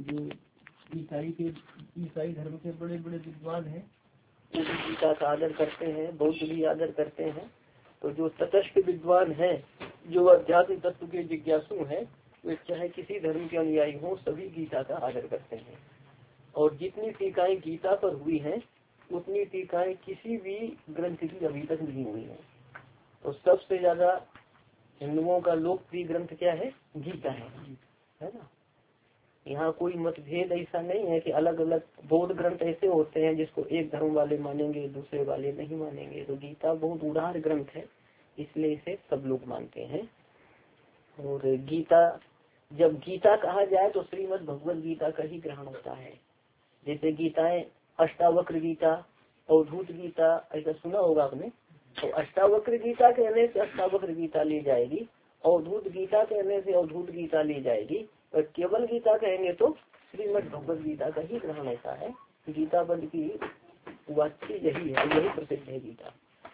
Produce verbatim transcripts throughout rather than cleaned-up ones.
जो ईसाई के ईसाई धर्म के बड़े बड़े विद्वान हैं वो भी गीता का आदर करते हैं, बौद्ध भी आदर करते हैं। तो जो तटस्थ विद्वान हैं, जो अध्यात्म तत्व के जिज्ञासु हैं, वे चाहे किसी धर्म के अनुयायी हों, सभी गीता का आदर करते हैं। और जितनी टीकाएं गीता पर हुई हैं उतनी टीकाएं किसी भी ग्रंथ की अभी तक नहीं हुई है। तो सबसे ज्यादा हिंदुओं का लोकप्रिय ग्रंथ क्या है? गीता है, है ना। यहाँ कोई मतभेद ऐसा नहीं है कि अलग अलग बौद्ध ग्रंथ ऐसे होते हैं जिसको एक धर्म वाले मानेंगे, दूसरे वाले नहीं मानेंगे। तो गीता बहुत उदार ग्रंथ है, इसलिए इसे सब लोग मानते हैं। और गीता, जब गीता कहा जाए तो श्रीमद् भगवद गीता का ही ग्रहण होता है। जैसे गीताएं अष्टावक्र गीता, अवधूत गीता, ऐसा सुना होगा आपने। तो अष्टावक्र गीता कहने से अष्टावक्र गीता ली जाएगी, अवधूत गीता कहने से अवधूत गीता ली जाएगी, और केवल गीता कहेंगे तो श्रीमद् भगवद गीता का ही ग्रहण होता है। गीता पद की वाच्य यही है, यही प्रसिद्ध है गीता।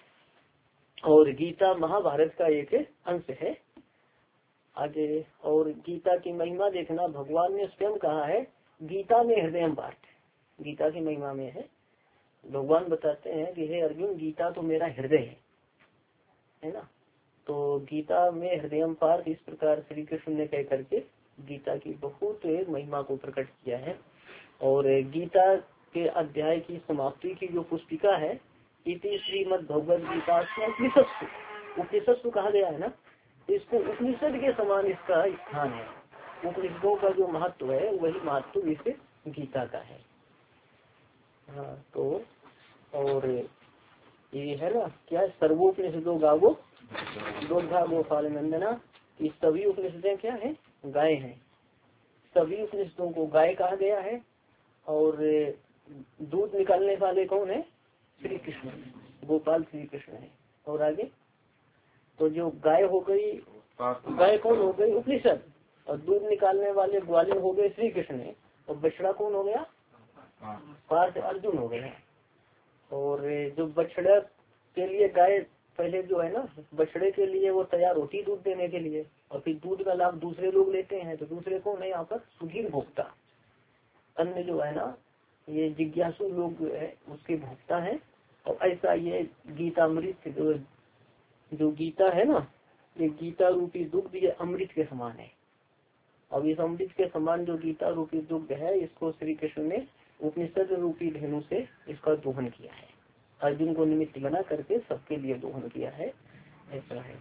और गीता महाभारत का एक अंश है। आगे और गीता की महिमा देखना, भगवान ने स्वयं कहा है गीता में हृदय पाठ। गीता की महिमा में है, भगवान बताते हैं कि हे अर्जुन, गीता तो मेरा हृदय है, है ना। तो गीता में हृदय पाठ इस प्रकार श्री कृष्ण ने कह करके गीता की बहुत महिमा को प्रकट किया है। और गीता के अध्याय की समाप्ति की जो पुस्तिका है, इति श्रीमद् भगवद गीता उपनिषद उपनिषद कहा गया है ना। इसको उपनिषद के समान इसका स्थान है। उपनिषदों का जो महत्व है वही महत्व इस गीता का है। हाँ, तो और ये है ना क्या, सर्वोपनिषदों गावो दोधा गोपाल नंदना, कि सभी उपनिषदें क्या है? गाय हैं। सभी उपनिषदों को गाय कहा गया है। और दूध निकालने वाले कौन है? श्री कृष्ण, गोपाल श्री कृष्ण है। और आगे तो जो गाय हो गई, गाय कौन हो गई? उपनिषद। और दूध निकालने वाले ग्वाले हो गए श्री कृष्ण है। और बछड़ा कौन हो गया? पार्थ अर्जुन हो गया। और जो बछड़ा के लिए गाय पहले जो है ना, बछड़े के लिए वो तैयार होती दूध देने के लिए, और फिर दूध का लाभ दूसरे लोग लेते हैं। तो दूसरे कौन है यहाँ पर? सुधीर भोक्ता। अन्य जो है ना ये जिज्ञासु लोग है उसके भोक्ता है। और ऐसा ये गीतामृत जो जो गीता है ना, ये गीता रूपी दुग्ध ये अमृत के समान है। अब इस अमृत के समान जो गीता रूपी दुग्ध है, इसको श्री कृष्ण ने उपनिषद रूपी धेनु से इसका दोहन किया है। अर्जुन को निमित्त बना करके सबके लिए दोहन किया है, ऐसा है।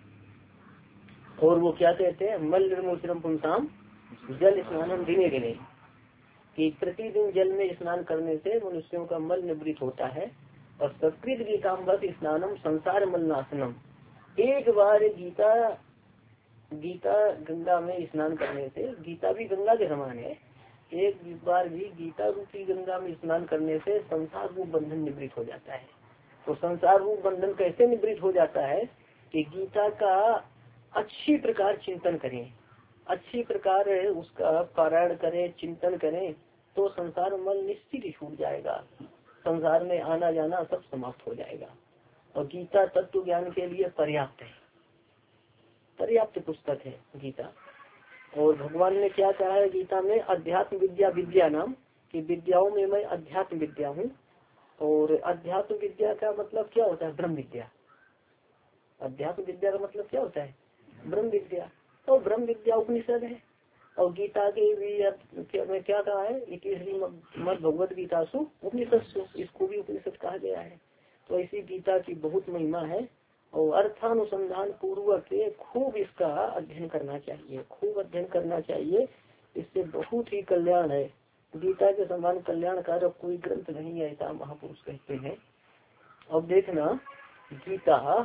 और वो क्या कहते हैं? मल निर्मोचरम पुंसाम जल स्नानम दिने दिने, कि प्रतिदिन जल में स्नान करने से मनुष्यों का मल निवृत्त होता है। और संस्कृत गीताम्बत स्नानम संसार मलनाशनम, एक बार गीता गीता गंगा में स्नान करने से, गीता भी गंगा के समान है, एक बार भी गीता रूपी गंगा में स्नान करने से संसार रूप बंधन निवृत्त हो जाता है। तो संसार रूप बंधन कैसे निवृत्त हो जाता है? कि गीता का अच्छी प्रकार चिंतन करें, अच्छी प्रकार उसका पारायण करें, चिंतन करें, तो संसार मल निश्चित ही छूट जाएगा। संसार में आना जाना सब समाप्त हो जाएगा। और गीता तत्व ज्ञान के लिए पर्याप्त है, पर्याप्त पुस्तक है गीता। और भगवान ने क्या कहा है गीता में? अध्यात्म विद्या विद्या नाम, कि विद्याओं में मैं अध्यात्म विद्या हूँ। और अध्यात्म विद्या का मतलब क्या होता है? ब्रह्म विद्या। अध्यात्म विद्या का मतलब क्या होता है? ब्रह्म विद्या। तो ब्रह्म विद्या उपनिषद है। और गीता के भी में क्या कहा है? इति मद भगवद गीता सु उपनिषद, इसको भी उपनिषद कहा गया है। तो ऐसी गीता की बहुत महिमा है। और अर्थानुसंधान पूर्वक खूब इसका अध्ययन करना चाहिए, खूब अध्ययन करना चाहिए। इससे बहुत ही कल्याण है। गीता के समान कल्याणकारक कोई ग्रंथ नहीं है, ऐसा महापुरुष कहते हैं। अब देखना, गीता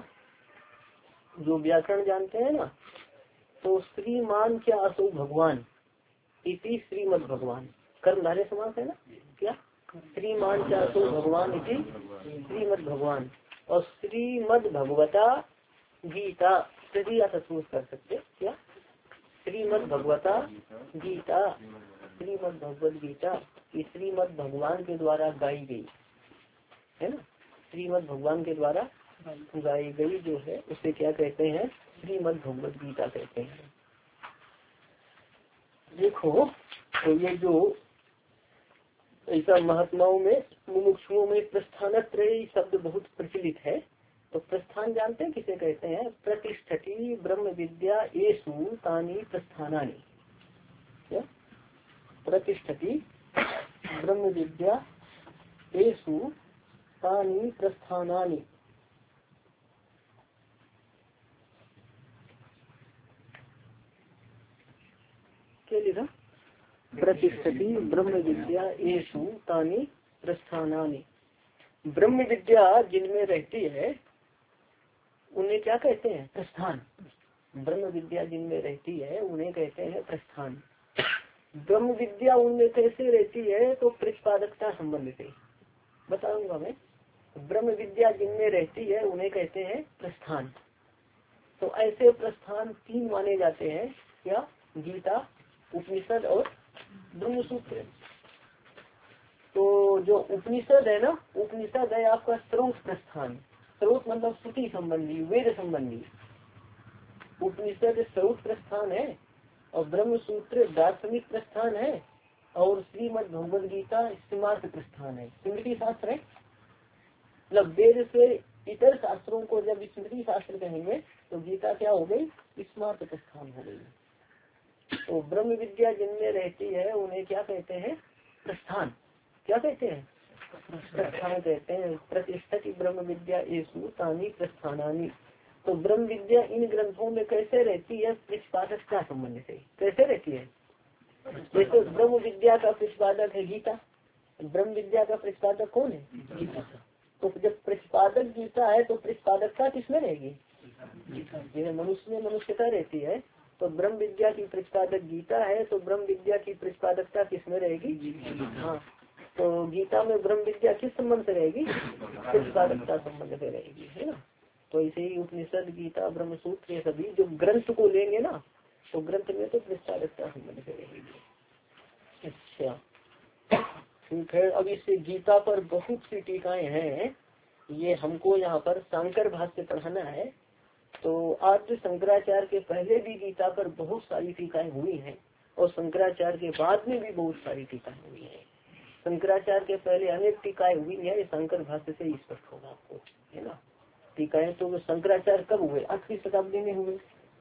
जो व्याकरण जानते हैं ना, तो श्रीमान क्या असो भगवान, इति श्रीमद भगवान, कर्मधारय समास है ना, क्या श्रीमान क्या असो भगवान इति श्रीमद भगवान। और श्रीमद भगवता गीता तृतीया सचमुच कर सकते क्या? श्रीमद भगवता गीता, श्रीमद भगवद गीता श्रीमद भगवान के द्वारा गाई गई है ना, श्रीमद भगवान के द्वारा गाई गई जो है उसे क्या कहते हैं? श्रीमद भगवद गीता कहते हैं। देखो तो ये जो ऐसा महात्माओं में मुमुक्षुओं में प्रस्थानत्रय शब्द बहुत प्रचलित है। तो प्रस्थान जानते हैं किसे कहते हैं? प्रतिष्ठति ब्रह्म विद्या येषु तानि प्रस्थानानि। क्या? प्रतिष्ठति ब्रह्म विद्या येषु तानि प्रस्थानानि। क्या लिखा? प्रतिष्ठति ब्रह्म विद्या येषु तानि प्रस्थानानि। ब्रह्म विद्या जिनमें रहती है उन्हें क्या कहते हैं? प्रस्थान। ब्रह्म विद्या जिनमें रहती है उन्हें कहते हैं प्रस्थान। ब्रह्म विद्या उनमें कैसे रहती है? तो प्रतिपादकता संबंध से बताऊंगा मैं। ब्रह्म विद्या जिनमें रहती है उन्हें कहते हैं प्रस्थान। तो ऐसे प्रस्थान तीन माने जाते हैं। क्या? गीता, उपनिषद और ब्रह्म सूत्र। तो जो उपनिषद है ना, उपनिषद है आपका स्रोत प्रस्थान। स्रोत मतलब श्रुति संबंधी, वेद संबंधी। उपनिषद स्रोत प्रस्थान है और ब्रह्म सूत्र दार्शनिक प्रस्थान है और श्रीमद् भगवद गीता स्मार्त प्रस्थान है, स्मृति शास्त्र है। मतलब वेद से इतर शास्त्रों को जब स्मृति शास्त्र कहेंगे तो गीता क्या हो गई? स्मार्त प्रस्थान हो गई। तो ब्रह्म विद्या जिनमें रहती है उन्हें क्या कहते हैं? प्रस्थान। क्या कहते हैं? प्रस्थान कहते हैं। प्रतिष्ठित ब्रह्म विद्या येषु तानि प्रस्थानानि। तो ब्रह्म विद्या इन ग्रंथों में कैसे रहती है? प्रतिपादकता संबंध से। कैसे रहती है? जैसे ब्रह्म विद्या का प्रतिपादक है गीता। ब्रह्म विद्या का प्रतिपादक कौन है? गीता। तो जब प्रतिपादक गीता है तो प्रतिपादकता किसमें रहेगी? जैसे मनुष्य में मनुष्यता रहती है तो ब्रह्म विद्या की प्रतिपादक गीता है तो ब्रह्म विद्या की प्रतिपादकता किसमें रहेगी? हाँ। तो गीता में ब्रह्म विद्या किस संबंध से रहेगी? प्रतिपादकता संबंध से रहेगी, है ना। तो इसे ही उपनिषद, गीता, ब्रह्म सूत्र ये सभी जो ग्रंथ को लेंगे ना तो ग्रंथ में तो प्रतिपादकता संबंध से रहेगी। अच्छा ठीक है। अब इस गीता पर बहुत सी टीकाएं हैं। ये हमको यहाँ पर शंकर भाष्य पढ़ाना है। तो आद्य शंकराचार्य के पहले भी गीता पर बहुत सारी टीकाएं हुई हैं और शंकराचार्य के बाद में भी बहुत सारी टीकाएं हुई हैं। शंकराचार्य के पहले अनेक टीकाएं हुई हैं, ये शंकर भाष्य से स्पष्ट होगा आपको, है ना। टीकाएं तो शंकराचार्य कब हुए? आठवीं शताब्दी में हुए।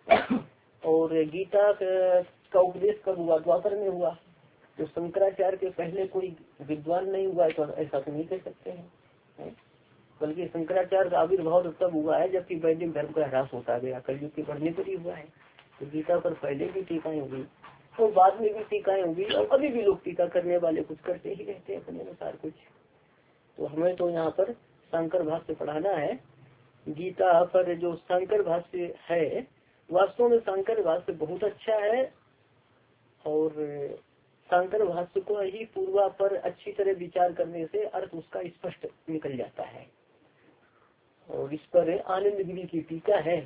और गीता का उपदेश कब हुआ? द्वापर में हुआ। तो शंकराचार्य के पहले कोई विद्वान नहीं हुआ तो ऐसा तो नहीं कह सकते हैं। बल्कि शंकराचार्य का आविर्भाव तब हुआ है जबकि वैदिक धर्म का ह्रास होता गया, कलयुग के बढ़ने पर ही हुआ है। तो गीता पर पहले भी टीकाएं हुई तो बाद में भी टीकाएं हुई और अभी भी लोग टीका करने वाले कुछ करते ही रहते हैं अपने अनुसार कुछ। तो हमें तो यहाँ पर शंकर भाष्य पढ़ाना है। गीता पर जो शंकर भाष्य है वास्तव में शंकर भाष्य बहुत अच्छा है और शंकर भाष्य को ही पूर्वा पर अच्छी तरह विचार करने से अर्थ उसका स्पष्ट निकल जाता है। और इस पर आनंद गिरी की टीका है।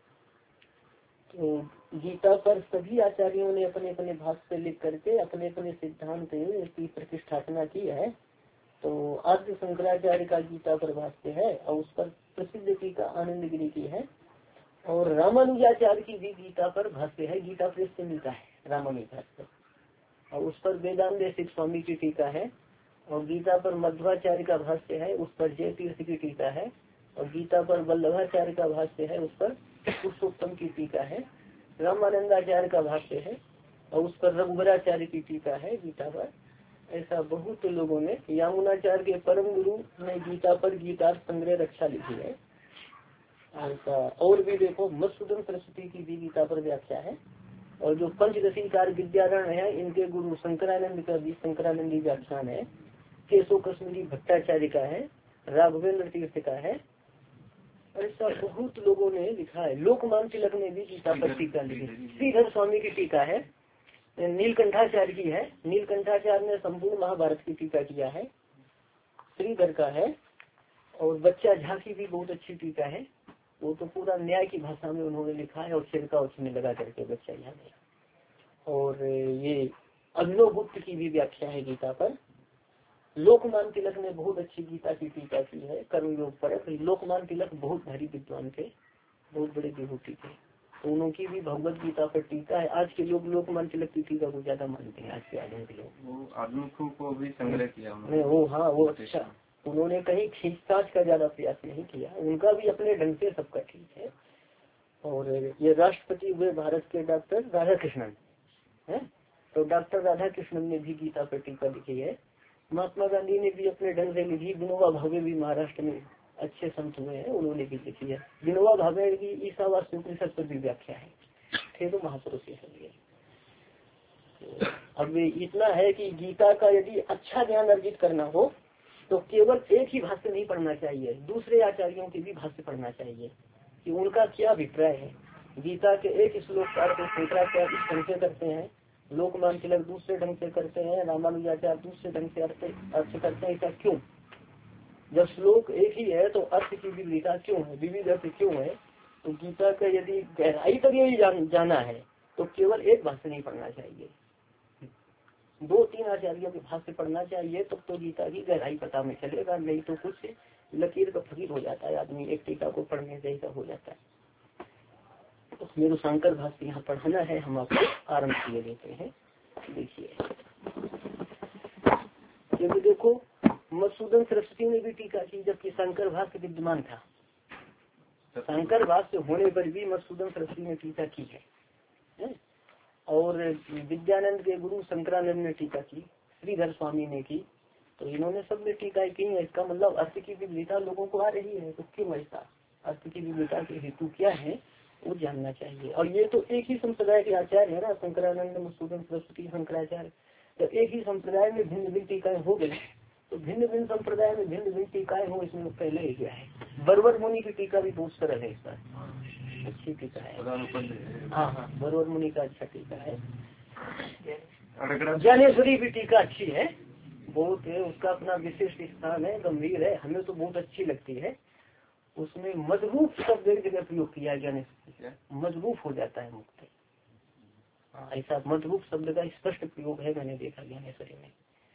तो गीता पर सभी आचार्यों ने अपने अपने भाष्य लिख करके अपने अपने सिद्धांत की प्रतिष्ठापना की है। तो आद्य शंकराचार्य का गीता पर भाष्य है और उस पर प्रसिद्ध टीका आनंद गिरी की है। और रामानुजाचार्य की भी गीता पर भाष्य है, गीता प्रेस से मिलता है रामानुजाचार्य। और उस पर वेदांत देशिक स्वामी की टीका है। और गीता पर मध्वाचार्य का भाष्य है, उस पर जय तीर्थ की टीका है। और गीता पर वल्लभाचार्य का भाष्य है, उस पर पुरुषोत्तम की टीका है। रामानंदाचार्य का भाष्य है और उस पर रघुवराचार्य की टीका है गीता पर। ऐसा बहुत लोगों ने, यामुनाचार्य के परम गुरु ने गीता पर गीता संग्रह रक्षा लिखी है। ऐसा और भी देखो मधुसूदन सरस्वती की भी गीता पर व्याख्या है। और जो पंचदशीकार विद्यारण है इनके गुरु शंकरानंद का भी शंकरानंदी व्याख्यान है। केशव कश्मीरी भट्टाचार्य का है, राघवेंद्र तीर्थ का है। ऐसा बहुत लोगों ने लिखा है। लोकमान तिलक ने भी गीता पर टीका लिखी। श्रीधर स्वामी की टीका है, नीलकंठाचार्य की है। नीलकंठाचार्य ने संपूर्ण महाभारत की टीका किया है, श्रीधर का है। और बच्चा झा की भी बहुत अच्छी टीका है, वो तो पूरा न्याय की भाषा में उन्होंने लिखा है और छिड़का उसमें लगा करके बच्चा झा ने। और ये अभिनव गुप्त की भी व्याख्या है गीता पर। लोकमान तिलक ने बहुत अच्छी गीता की टीका की है कर्मयोग पर। लोकमान तिलक बहुत भारी विद्वान थे, बहुत बड़े विभूति थे। तो उनकी भी भगवत गीता पर टीका है। आज के लोग लोकमान तिलक की टीका को ज्यादा मानते हैं, आज के आधुनिक लोग। वो आधुनिकों को भी संग्रह किया नहीं वो हाँ वो अच्छा, उन्होंने कहीं खींचताछ का ज्यादा प्रयास नहीं किया, उनका भी अपने ढंग से सबका ठीक है। और ये राष्ट्रपति हुए भारत के डॉक्टर राधा कृष्णन है, तो डॉक्टर राधा कृष्णन ने भी गीता पर टीका लिखी है। महात्मा गांधी ने भी अपने ढंग से लिखी। विनोबा भावे भी महाराष्ट्र में अच्छे संत हुए हैं, उन्होंने भी लिखी है। विनोबा भावे की ईसावास उपनिषद पर भी व्याख्या है, थे तो महापुरुष है। अब इतना है कि गीता का यदि अच्छा ज्ञान अर्जित करना हो तो केवल एक ही भाष्य नहीं पढ़ना चाहिए, दूसरे आचार्यों के भी भाष्य पढ़ना चाहिए कि उनका क्या अभिप्राय है। गीता के एक श्लोक का अर्थ शंकराचार्य इस ढंग से करते हैं, लोकमान तिलक दूसरे ढंग से करते हैं, रामानुजाचार्य दूसरे ढंग से अर्थ अर्थ करते हैं। ऐसा क्यों? जब श्लोक एक ही है तो अर्थ की विविधता क्यों है, विविध अर्थ क्यों है? तो गीता का यदि गहराई तक यही जान, जाना है तो केवल एक भाष्य नहीं पढ़ना चाहिए, दो तीन आचार्यों के भाष्य पढ़ना चाहिए, तब तो, तो गीता की गहराई पता में चलेगा। नहीं तो कुछ लकीर का फकीर हो जाता है आदमी, एक टीका को पढ़ने से ऐसा हो जाता है। तो मेरे शंकर भाष्य यहाँ पढ़ना है, हम आपको आरम्भ किए देते हैं। देखिए क्योंकि देखो मधुसूदन सरस्वती ने भी टीका की, जबकि शंकर भाष्य विद्यमान था। शंकर भाष्य होने पर भी मधुसूदन सरस्वती ने टीका की है, है? और विद्यानंद के गुरु शंकरानंद ने टीका की, श्रीधर स्वामी ने की, तो इन्होंने सब ने टीका की है। इसका मतलब अर्थ की विविधता लोगों को आ रही है, तो क्यों ऐसा? अर्थ की विविधता के हेतु क्या है वो जानना चाहिए। और ये तो एक ही संप्रदाय के आचार्य है ना, शंकरानंद, मधुसूदन सरस्वती, शंकराचार्य। तो एक ही संप्रदाय में भिन्न भिन्न टीकाएं हो गए, तो भिन्न भिन्न संप्रदाय में भिन्न भिन्न टीकाएं हो, इसमें पहले ही क्या है। बरवर मुनि की टीका भी बहुत सरल है, इस पर अच्छी टीका है। हाँ हाँ बरवर मुनि का अच्छा टीका है। ज्ञानेश्वरी भी टीका अच्छी है, बहुत है, उसका अपना विशिष्ट स्थान है, गंभीर है, हमें तो बहुत अच्छी लगती है। उसमें मजबूत शब्द एक जगह प्रयोग किया है, ज्ञानेश्वरी मजबूत हो जाता है मुक्त। हाँ ऐसा मजबूत शब्द का स्पष्ट प्रयोग है, मैंने देखा ज्ञानेश्वरी में।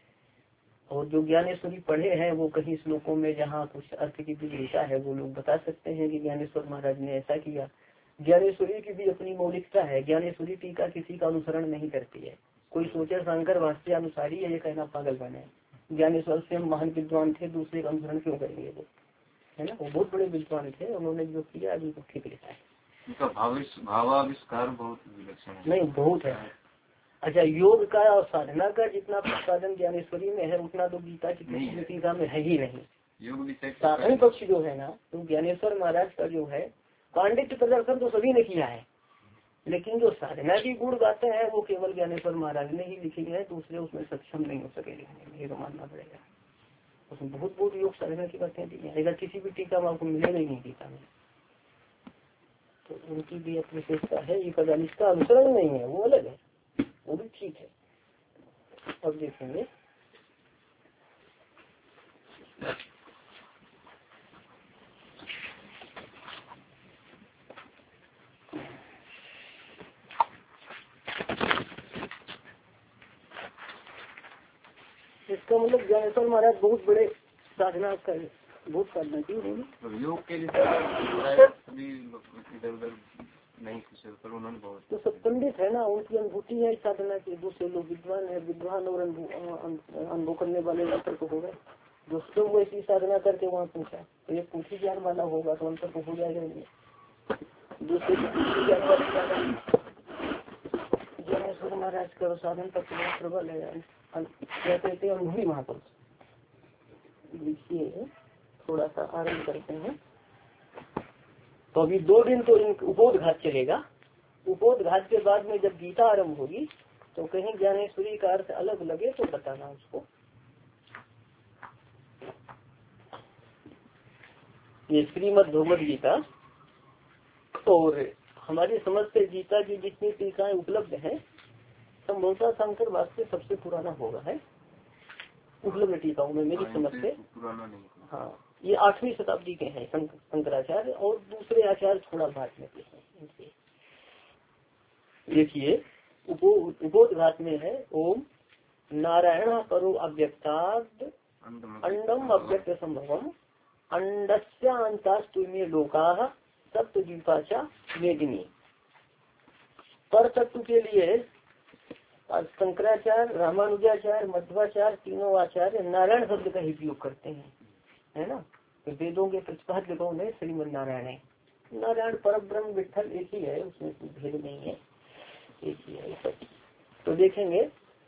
और जो ज्ञानेश्वरी पढ़े हैं वो कहीं श्लोकों में जहाँ कुछ अर्थ की विविधता है वो लोग बता सकते हैं कि ज्ञानेश्वर महाराज ने ऐसा किया। ज्ञानेश्वरी की भी अपनी मौलिकता है, ज्ञानेश्वरी टीका किसी का अनुसरण नहीं करती है। कोई सोचे शंकर भाष्य अनुसारी है, ये कहना पागल बने। ज्ञानेश्वर से महान विद्वान थे, दूसरे का अनुसरण क्यों करेंगे वो, है ना? वो बहुत बड़े विद्वान थे, उन्होंने जो किया अभी तो ठीक लिखा है। भावाविष्कार बहुत विलक्षण है। नहीं बहुत है। अच्छा योग का और साधना का जितना प्रतिपादन ज्ञानेश्वरी में है उतना तो गीता की किसी टीका में है ही नहीं। योग साधन पक्ष जो है ना, तो ज्ञानेश्वर महाराज का जो है पांडित्य प्रदर्शन तो सभी ने किया है, लेकिन जो साधना की गुण गाते हैं वो केवल ज्ञानेश्वर महाराज ने ही लिखी है, दूसरे उसमें सक्षम नहीं हो सके लिखने में, ये तो मानना पड़ेगा। उसमें बहुत बहुत योग साधना की बातें दी है, अगर किसी भी टीका में आपको मिलेगा ही नहीं टीका में। तो उनकी भी अपनी विशेषता है, ये कदाचित इसका अनुसरण नहीं है, वो अलग है, वो भी ठीक है। अब देखेंगे इसका मतलब ज्ञानेश्वर महाराज बहुत बड़े साधना कर बहुत साधना की उन्होंने। योग के लिए इधर उधर नहीं कुछ पर उन्होंने बहुत तो सब पंडित है ना, उनकी अनुभूति है साधना की। दूसरे लोग विद्वान है, विद्वान और अनुभव करने वाले अंतर को होगा। जो स्वयं वो ऐसी साधना करके वहाँ पूछा, तो ये पूछी ज्ञान वाला होगा तो अंतर को हो जाएगा नहीं। दूसरे ज्ञान वाले ज्ञानेश्वर महाराज का साधन तक प्रबल है, क्या कहते हैं अनुभवी महापुरुष। देखिए थोड़ा सा आरम्भ करते हैं। तो अभी दो दिन तो उपोदघात चलेगा, उपोदघात के बाद में जब गीता आरंभ होगी तो कहीं ज्ञानेश्वरी का अर्थ अलग लगे तो बताना उसको। ये श्रीमद् भगवद गीता और हमारी समझ से गीता की जितनी टीकाएं उपलब्ध हैं संभवतः शंकर भाष्य सबसे पुराना होगा है उपलब्ध टीकाओं में, मेरी समझ से पुराना नहीं। हाँ ये आठवीं शताब्दी के हैं शंकराचार्य, और दूसरे आचार्य थोड़ा बाद में हैं। देखिए उपोदघात में है ओम नारायण परो अव्यक्ताद अंडम अव्यक्त संभवम अंडस्यांतास्तु में लोकाः सप्तद्वीपाचा मेदिनी। पर तत्व के लिए शंकराचार्य, रामानुजाचार्य, मध्वाचार्य तीनों आचार्य नारायण शब्द का ही उपयोग करते हैं, है ना। तो वेदों के प्रतिपाद्य कौन है? श्रीमद नारायण है। नारायण पर ब्रह्म विठल एक ही है, उसमें कोई भेद नहीं है, एक ही है सब। तो देखेंगे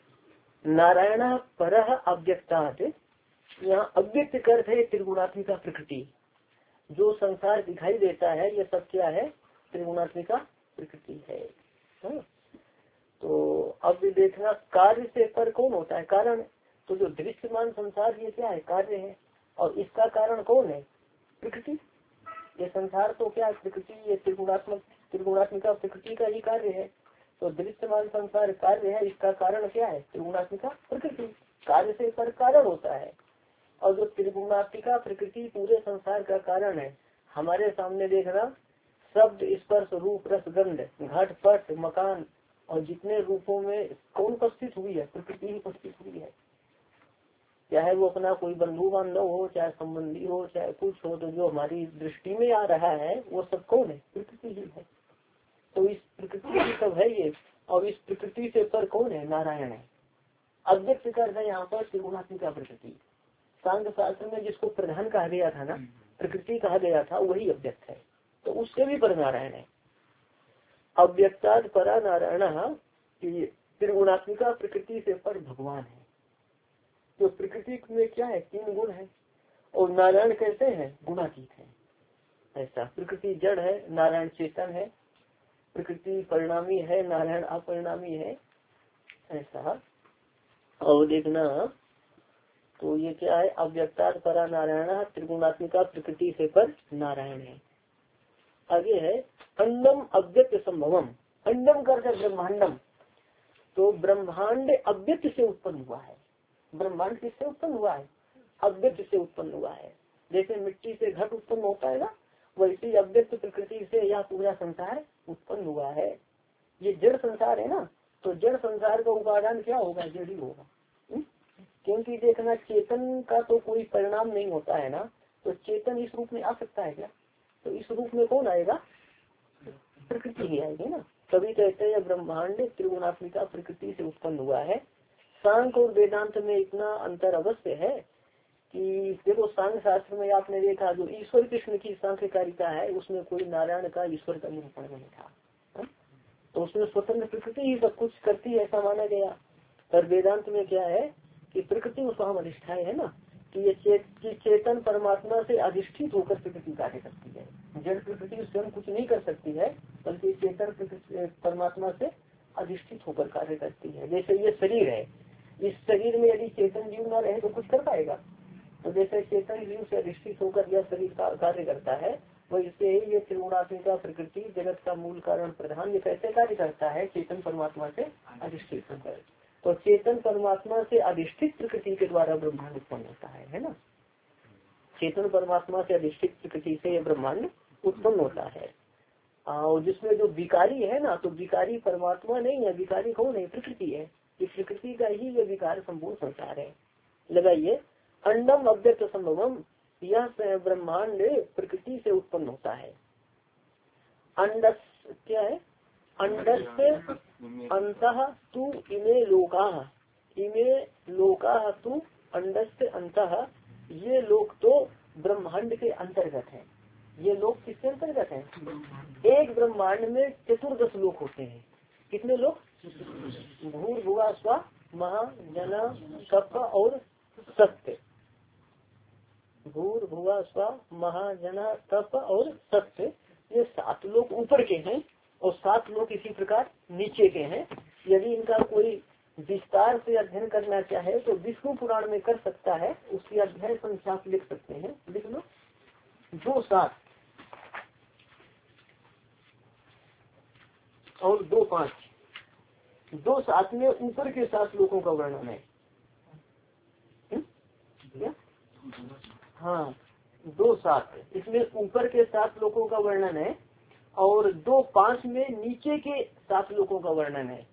नारायण परः अव्यक्तात्, यहाँ अव्यक्त का अर्थ है त्रिगुणात्मिका प्रकृति। जो संसार दिखाई देता है ये सब क्या है? त्रिगुणात्मिका प्रकृति है, है? तो अब देखना कार्य से पर कौन होता है? कारण। तो जो दृश्यमान संसार ये क्या है? कार्य है। और इसका कारण कौन है? प्रकृति। ये संसार तो क्या है? प्रकृति, ये त्रिगुणात्मक त्रिगुणात्मिका प्रकृति का ही कार्य है। तो दृश्यमान संसार कार्य है, इसका कारण क्या है? त्रिगुणात्मिका प्रकृति। कार्य से पर कारण होता है। और जो त्रिगुणात्मिका प्रकृति पूरे संसार का कारण है, हमारे सामने देखना शब्द, स्पर्श, रूप, रस, गंध, घट, पट, मकान और जितने रूपों में कौन उपस्थित हुई है? प्रकृति ही उपस्थित हुई है। चाहे वो अपना कोई बंधु बांधव हो, चाहे संबंधी हो, चाहे कुछ हो, तो जो हमारी दृष्टि में आ रहा है वो सब कौन है? प्रकृति ही है। तो इस प्रकृति ही सब है ये। और इस प्रकृति से पर कौन है? नारायण है। अव्यक्त कर है यहाँ पर त्रिगुणात्मिका प्रकृति। सांख्य शास्त्र में जिसको प्रधान कहा गया था ना, प्रकृति कहा गया था, वही अव्यक्त है। तो उससे भी पर नारायण है। अव्यक्ताद परा नारायण, त्रिगुणात्मिका प्रकृति से पर भगवान है। तो प्रकृति में क्या है? तीन गुण है। और नारायण कैसे है? गुणातीत है। ऐसा प्रकृति जड़ है, नारायण चेतन है। प्रकृति परिणामी है, नारायण अपरिणामी है, ऐसा। और देखना तो ये क्या है? अव्यक्ताद परा नारायण, त्रिगुणात्मिका प्रकृति से पर नारायण है। आगे है अंडम अव्यक्त संभवम। अंडम करके ब्रह्मांडम। तो ब्रह्मांड अव्यक्त से उत्पन्न हुआ है। ब्रह्मांड किससे उत्पन्न हुआ है? अव्यक्त से उत्पन्न हुआ है। जैसे मिट्टी से घट उत्पन्न होता है ना, वैसे अव्यक्त प्रकृति से यह पूरा संसार उत्पन्न हुआ है। ये जड़ संसार है ना, तो जड़ संसार का उपादान क्या होगा? जड़ ही होगा। हुँ? क्योंकि देखना चेतन का तो कोई परिणाम नहीं होता है ना, तो चेतन इस रूप में आ सकता है क्या? तो इस रूप में कौन आएगा? प्रकृति ही आएगी ना। तभी कहते हैं ब्रह्मांड त्रिगुणात्मिका प्रकृति से उत्पन्न हुआ है। सांख्य और वेदांत में इतना अंतर अवश्य है कि देखो सांख्य शास्त्र में आपने देखा जो ईश्वर कृष्ण की सांख्यकारिता है उसमें कोई नारायण का ईश्वर का निरूपण नहीं था। हा? तो उसमें स्वतंत्र प्रकृति ही सब कुछ करती है ऐसा माना गया। पर वेदांत में क्या है कि प्रकृति उसका अधिष्ठाय है ना, कि ये चे, कि चेतन परमात्मा से अधिष्ठित होकर प्रकृति कार्य करती है। जड़ प्रकृति स्वयं कुछ नहीं कर सकती है, बल्कि चेतन परमात्मा से अधिष्ठित होकर कार्य करती है। जैसे ये शरीर है, इस शरीर में यदि चेतन जीव न रहे तो कुछ कर पाएगा? तो जैसे चेतन जीव से अधिष्ठित होकर यह शरीर का कार्य करता है, वैसे ही ये त्रिगुणात्मिका प्रकृति जगत का मूल कारण प्रधान ये कैसे कार्य करता है? चेतन परमात्मा से अधिष्ठित होकर। तो चेतन परमात्मा से अधिष्ठित प्रकृति के द्वारा ब्रह्मांड उत्पन्न होता है, है ना। चेतन परमात्मा से अधिष्ठित प्रकृति से यह ब्रह्मांड उत्पन्न होता है। और जिसमें जो विकारी है ना, तो विकारी परमात्मा नहीं है, विकारी कौन है? प्रकृति है। इस प्रकृति का ही ये विकार संपूर्ण संसार है। लगाइए अंडम अव्यक्त संभवम, यह ब्रह्मांड प्रकृति से उत्पन्न होता है। अंडस क्या है? अंडस्य अंतः तु इमे लोका, इमे लोका तु अंडस्य अंतः, ये लोक तो ब्रह्मांड के अंतर्गत है। ये लोक किसके अंतर्गत है? एक ब्रह्मांड में चतुर्दश लोक होते हैं। कितने लोक? भूर भुआ स्वा महा जना सप्त और सत्य। भूर भुआ स्वा महा जना तप और सत्य, ये सात लोग ऊपर के हैं और सात लोग इसी प्रकार नीचे के हैं। यदि इनका कोई विस्तार से अध्ययन करना चाहे तो विष्णु पुराण में कर सकता है, उसकी अध्याय संख्या लिख सकते हैं। लिख लो दो सात और दो पाँच। दो सात में ऊपर के सात लोगों का वर्णन है। क्या? हाँ, दो सात इसमें ऊपर के सात लोगों का वर्णन है और दो पांच में नीचे के सात लोगों का वर्णन है।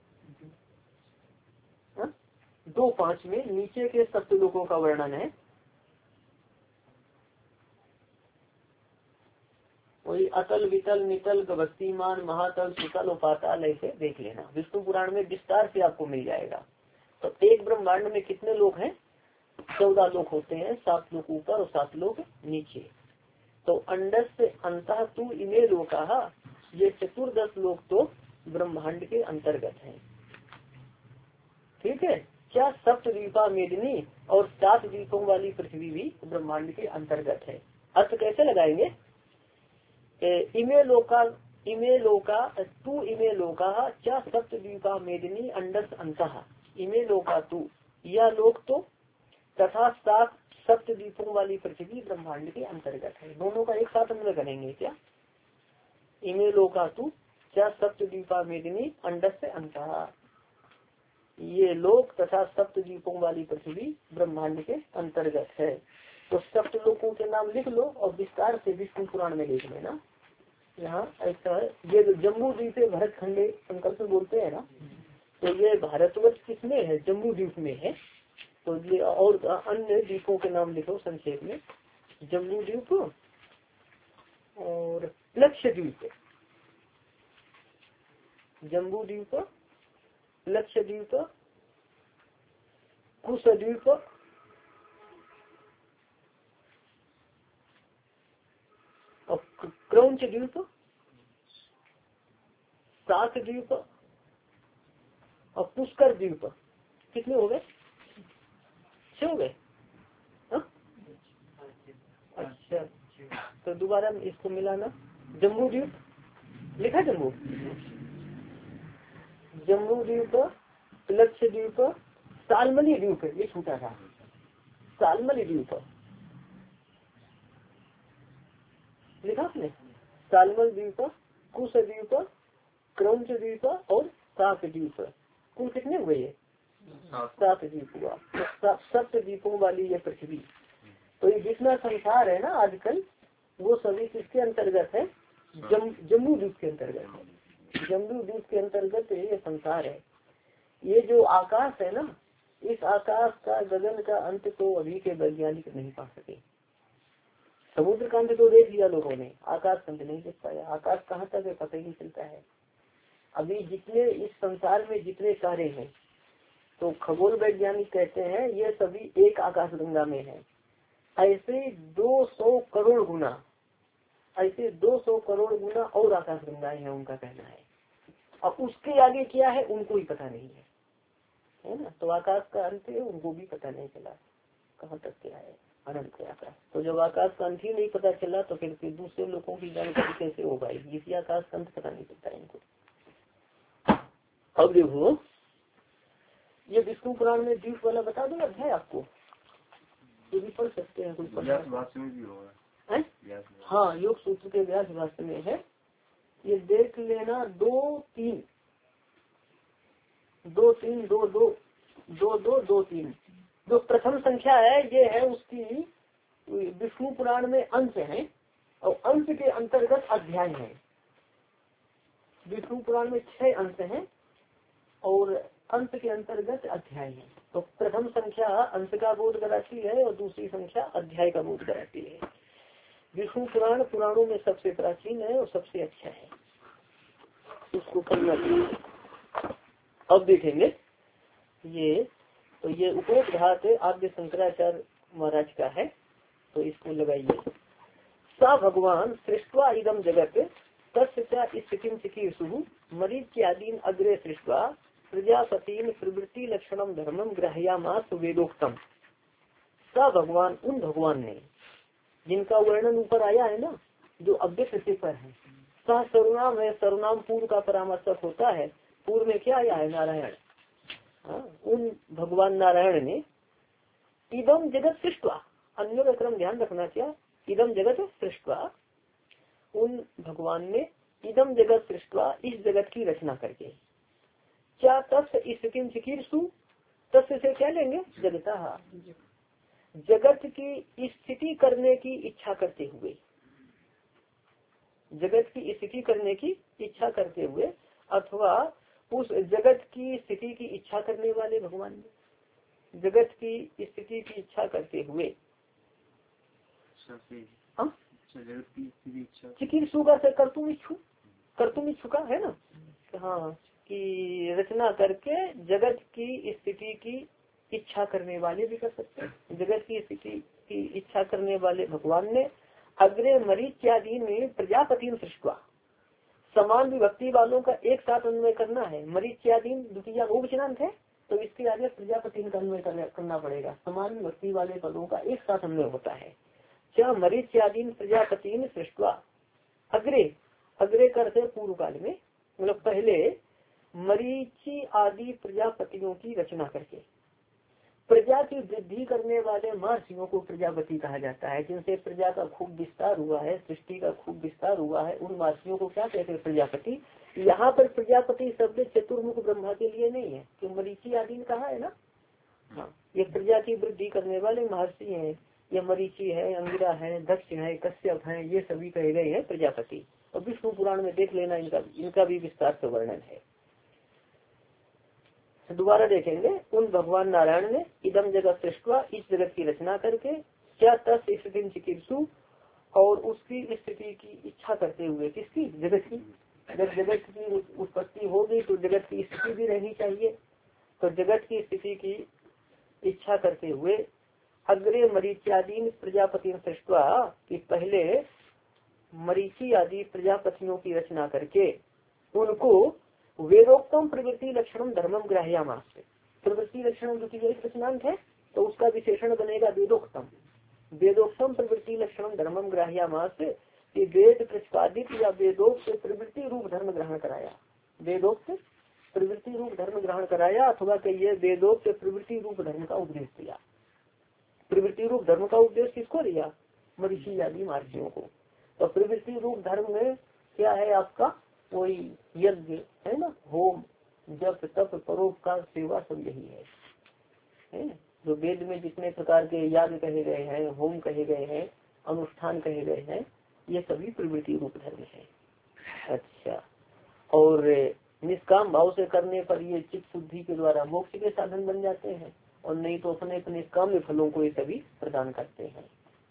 हा? दो पांच में नीचे के सप्त लोगों का वर्णन है कोई अतल वितल नितल गभक्तिमान महातल सुतल और पाताल ऐसे देख लेना। विष्णु पुराण में विस्तार से आपको मिल जाएगा। तो एक ब्रह्मांड में कितने लोग हैं? चौदह लोग होते हैं, सात लोग ऊपर और सात लोग नीचे। तो अंडस से अंतः तू इमे लोका, ये चतुर्दश लोग तो ब्रह्मांड के अंतर्गत हैं। ठीक है। क्या सप्तद्वीपा मेदिनी और सात द्वीपों वाली पृथ्वी भी ब्रह्मांड के अंतर्गत है। अर्थ कैसे लगाएंगे? इमे लोका इमे लोका तू इमे लोका क्या सप्तद्वीपा मेदिनी अंडस अंतः इमे लोका तू, यह लोक तो तथा सात सप्तद्वीपों वाली पृथ्वी ब्रह्मांड के अंतर्गत है। दोनों का एक साथ अन्वय करेंगे क्या? इमे लोका तू क्या सप्तद्वीपा मेदिनी अंडस से अंतः, ये लोक तथा सप्तद्वीपों वाली पृथ्वी ब्रह्मांड के अंतर्गत है। तो सप्त लोकों के नाम लिख लो और विस्तार से विष्णु पुराण में लिख लेना। यहाँ ऐसा है, ये जम्बू द्वीप भरत खंडे संकल्प में बोलते हैं ना, तो ये भारतवर्ष किसमें है? जम्बू द्वीप में है। तो ये और अन्य द्वीपों के नाम लिखो संक्षेप में। जम्बू द्वीप और लक्षद्वीप, जम्बू द्वीप, लक्षद्वीप, कुशद्वीप और क्रौंच द्वीप, सात द्वीप और पुष्कर द्वीप। कितने हो गए? छह हो गए। अच्छा, तो दोबारा इसको मिलाना। जम्बू द्वीप लिखा, जम्बू जम्बू द्वीप, लक्षद्वीप, सालमली द्वीप, ये छूटा था, सालमली द्वीप लिखा आपने। सालमल द्वीप, कुश द्वीप, क्रौंच द्वीप और सात द्वीप, कुल कितने हुए? ये सात द्वीप हुआ। तो सप्त द्वीपों वाली ये पृथ्वी, तो ये जितना संसार है ना आजकल, वो सभी किसके अंतर्गत है? जम जम्बू द्वीप के अंतर्गत है। जम्बू द्वीप के अंतर्गत ये संसार है। ये जो आकाश है ना, इस आकाश का, गगन का अंत तो अभी के वैज्ञानिक नहीं पा सके। समुद्र का अंत तो देख लिया लोगों ने, आकाश का अंत नहीं देख पाया। आकाश कहाँ तक है पता ही नहीं चलता है। अभी जितने इस संसार में जितने तारे हैं, तो खगोल वैज्ञानिक कहते हैं ये सभी एक आकाश गंगा में है। ऐसे दो सौ करोड़ गुना, ऐसे दो सौ करोड़ गुना और आकाश गंगाएं हैं उनका कहना है। और उसके आगे क्या है उनको ही पता नहीं है, है ना। तो आकाश का अंत है उनको भी पता नहीं चला कहाँ तक क्या है, अनंत है आकाश। तो जब आकाश का अंत ही नहीं पता चला तो फिर दूसरे लोगों की जानकारी कैसे हो पाएगी? इसी आकाश का अंत पता नहीं चलता इनको। अब देखो, ये विष्णु पुराण में द्वीप वाला बता दो अध्याय आपको, ये भी पढ़ सकते हैं। कुछ है? हाँ, योग सूत्र के व्यास भाष्य में है, ये देख लेना। दो तीन दो तीन दो दो दो दो दो तीन जो प्रथम संख्या है ये है उसकी विष्णु पुराण में अंश है और अंश के अंतर्गत अध्याय है। विष्णु पुराण में छह अंश हैं और अंश के अंतर्गत अध्याय है। तो प्रथम संख्या अंश का बोध कराती है और दूसरी संख्या अध्याय का बोध कराती है। विष्णु पुराण पुराणों में सबसे प्राचीन है और सबसे अच्छा है, उसको पढ़ना चाहिए। अब देखेंगे ये, तो ये उपोद्घात आद्य शंकराचार्य महाराज का है, तो इसको लगाइए। सा भगवान सृष्टवा इदम जगत तस्या स्थितिम चिकीर्षु मरीज के आदीन अग्रे सृष्टवा प्रजापतिन प्रवृत्ति लक्षणम धर्मम ग्राह्यामास वेदोक्तम। सा भगवान, उन भगवान ने जिनका वर्णन ऊपर आया है ना, जो अव्यक्त से पर है। सा सर्वनाम है, सर्वनाम पूर्व का परामर्शक होता है। पूर्व में क्या आया है? नारायण। हाँ, उन भगवान नारायण ने इदम जगत सृष्टवा, अन्य का क्रम ध्यान रखना, क्या इदम जगत सृष्टवा, उन भगवान ने इदम जगत सृष्टवा, इस जगत की रचना करके। क्या तस्य स्थितिम चिकीर्षु, तस्य से क्या लेंगे? जगता, जगत की स्थिति करने की इच्छा करते हुए, जगत की स्थिति करने की इच्छा करते हुए, अथवा उस जगत की स्थिति की इच्छा करने वाले भगवान ने जगत की स्थिति की इच्छा करते हुए। चिकीर्षु का कर्तुम इच्छु, कर्तुम इच्छु का है ना। हाँ, कि रचना करके जगत की स्थिति की इच्छा करने वाले भी कर सकते हैं। जगत की स्थिति की इच्छा करने वाले भगवान ने अग्रे मरीच्यादि में प्रजापति सृष्टवा, समान विभक्ति वालों का एक साथ अन्वय करना है। मरीच्यादि द्वितीय बहुवचनांत है, तो इसके आगे प्रजापति का अन्वय करना पड़ेगा। समान विभक्ति वाले पदों का एक साथ अन्वय होता है। क्या मरीच्यादि प्रजापति सृष्टवा, अग्रे, अग्रे करते पूर्व काल में, मतलब पहले मरीचि आदि प्रजापतियों की रचना करके, प्रजा की वृद्धि करने वाले महर्षियों को प्रजापति कहा जाता है। जिनसे प्रजा का खूब विस्तार हुआ है, सृष्टि का खूब विस्तार हुआ है, उन महर्षियों को क्या कहते हैं? प्रजापति। यहाँ पर प्रजापति शब्द चतुर्मुख ब्रह्मा के लिए नहीं है, कि मरीचि आदि ने कहा है ना। हाँ, ये प्रजा की वृद्धि करने वाले महर्षि हैं। ये मरीचि है, अंगिरा है, दक्ष है, कश्यप है, ये सभी कहे गए हैं प्रजापति। और विष्णु पुराण में देख लेना, इनका इनका भी विस्तार से वर्णन है। दोबारा देखेंगे, उन भगवान नारायण ने इदम जगत सृष्टवा, इस जगत की रचना करके, क्या तस् स्थिति चिकित्सु, और उसकी स्थिति की इच्छा करते हुए, किसकी? जगत की। जब जगत की उत्पत्ति होगी तो जगत की स्थिति भी रहनी चाहिए। तो जगत की स्थिति की इच्छा करते हुए अग्रे मरीच्यादि प्रजापति सृष्टवा, कि पहले मरीचि आदि प्रजापतियों की रचना करके उनको वेदोक्तम प्रवृत्ति लक्षणम धर्मम ग्राह्यामास, प्रवृत्ति लक्षणम जो की रचनांत है, तो उसका विशेषण बनेगा वेदोक्तम। वेदोक्तम प्रवृत्ति लक्षणम धर्मम ग्राह्यामास, कि वेद प्रतिपादित या वेदोक्त प्रवृत्ति रूप धर्म ग्रहण कराया। वेदोक्त प्रवृत्ति रूप धर्म ग्रहण कराया, अथवा कहिए वेदोक्त प्रवृत्ति रूप धर्म का उपदेश दिया। प्रवृत्ति रूप धर्म का उपदेश किसको दिया? मरीचि आदि महर्षियों को। तो प्रवृत्ति रूप धर्म में क्या है आपका? कोई यज्ञ है ना, होम, जप, तप, परोपकार, सेवा, सब यही है, है? जो वेद में जितने प्रकार के याग कहे गए हैं, होम कहे गए हैं, अनुष्ठान कहे गए हैं, ये सभी प्रवृत्ति रूप धर्म है। अच्छा, और निष्काम भाव से करने पर ये चित्त शुद्धि के द्वारा मोक्ष के साधन बन जाते हैं, और नहीं तो अपने अपने निष्काम्य फलों को ये सभी प्रदान करते हैं।